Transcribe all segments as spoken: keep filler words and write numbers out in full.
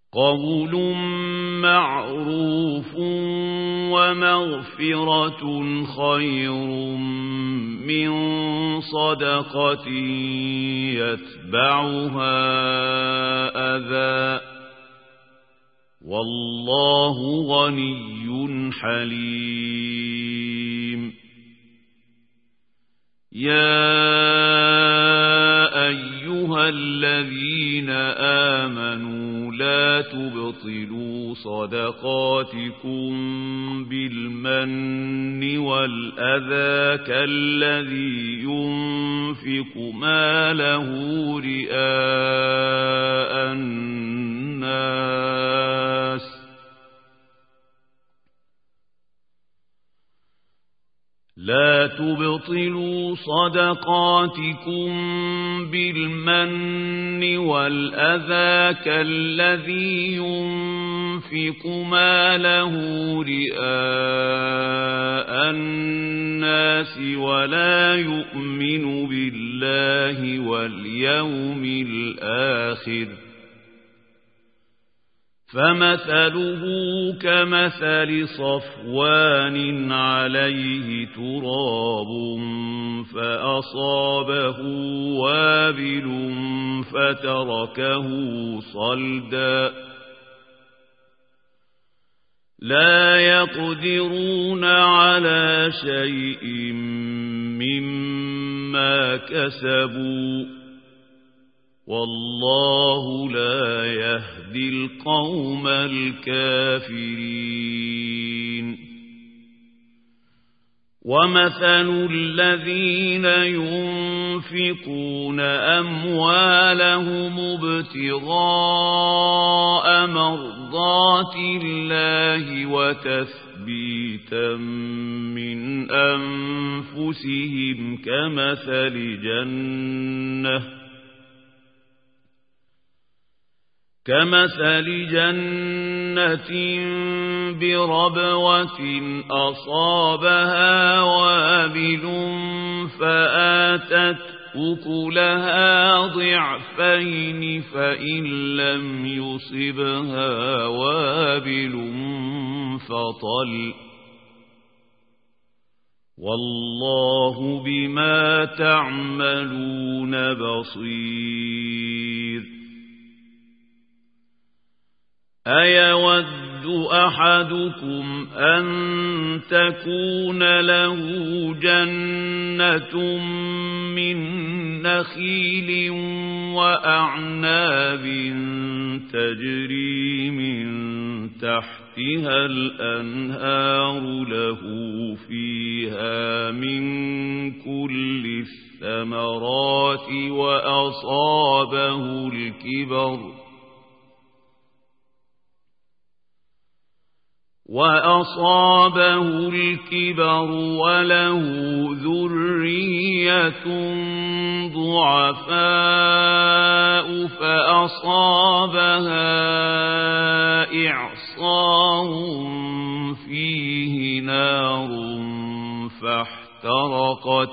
قول معروف ومغفرة خير من صدقة يتبعها أذى والله غني حليم. يا أيها الذين آمنوا لا تبطلوا صدقاتكم بالمن والأذى كالذي ينفق ماله رئاء الناس لا تبطلوا صدقاتكم بالمن والأذى كالذي ينفق ماله رئاء الناس ولا يؤمن بالله واليوم الآخر فمثله كمثل صفوان عليه تراب فأصابه وابل فتركه صلدا لا يقدرون على شيء مما كسبوا والله لا يهدي القوم الكافرين. ومثل الذين ينفقون أموالهم ابتغاء مرضات الله وتثبيتا من أنفسهم كمثل جنة كمثل جنة بربوة أصابها وابل فآتت أكلها ضعفين فإن لم يصبها وابل فطل والله بما تعملون بصير. أيود أحدكم أن تكون له جنة من نخيل وأعناب تجري من تحتها الأنهار له فيها من كل الثمرات وأصابه الكبر وأصابه الكبر وله ذرية ضعفاء فأصابها إعصار فيه نار فاحترقت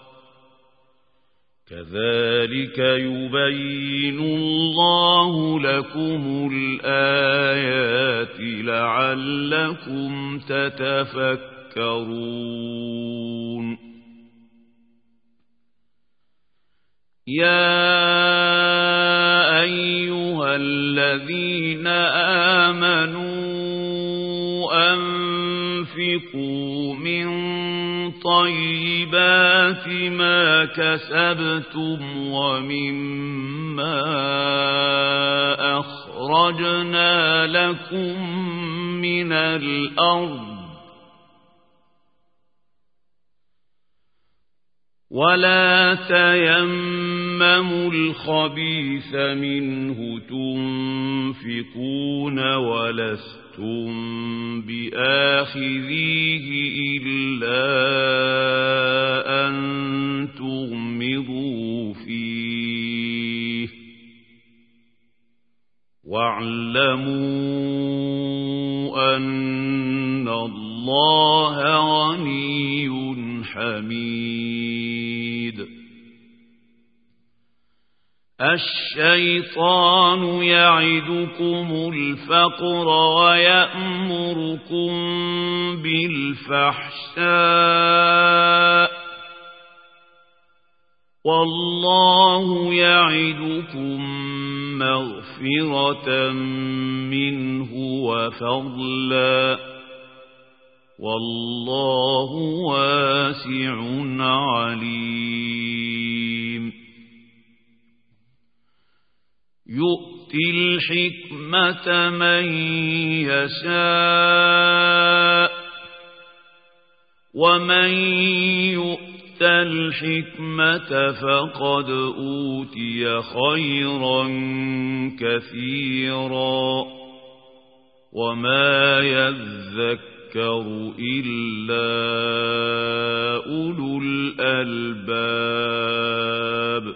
كذلك يبين الله لكم الآيات لعلكم تتفكرون. يا أيها الذين آمنوا أنفقوا من طيبات ما كسبتم ومما أخرجنا لكم من الأرض ولا تيمموا الخبيث منه تنفقون ولستم بآخذيه إلا أن تغمضوا فيه واعلموا أن الله غني حميد. الشيطان يعدكم الفقر ويأمركم بالفحشاء والله يعدكم مغفرة منه وفضلا والله واسع عليم يؤتي الحكمة من يشاء ومن يؤت الحكمة فقد أوتي خيرا كثيرا وما يذكر إلا أولو الألباب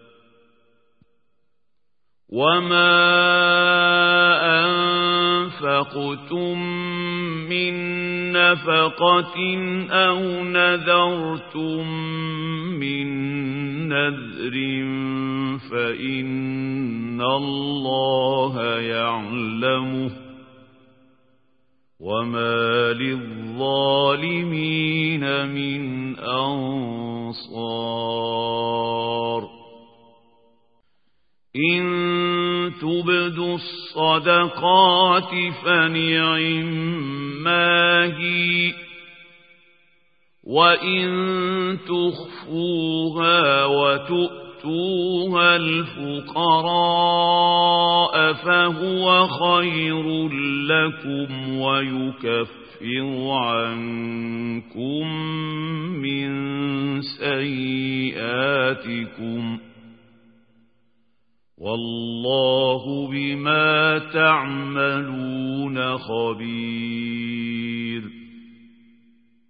وما أنفقتم من نفقة أو نذرتم من نذر فإن الله يعلمه وما للظالمين من أنصار إن تبدوا الصدقات فنعما هي وإن تخفوها وتؤتوها الفقراء فهو خير لكم ويكفر عنكم من سيئاتكم والله بما تعملون خبير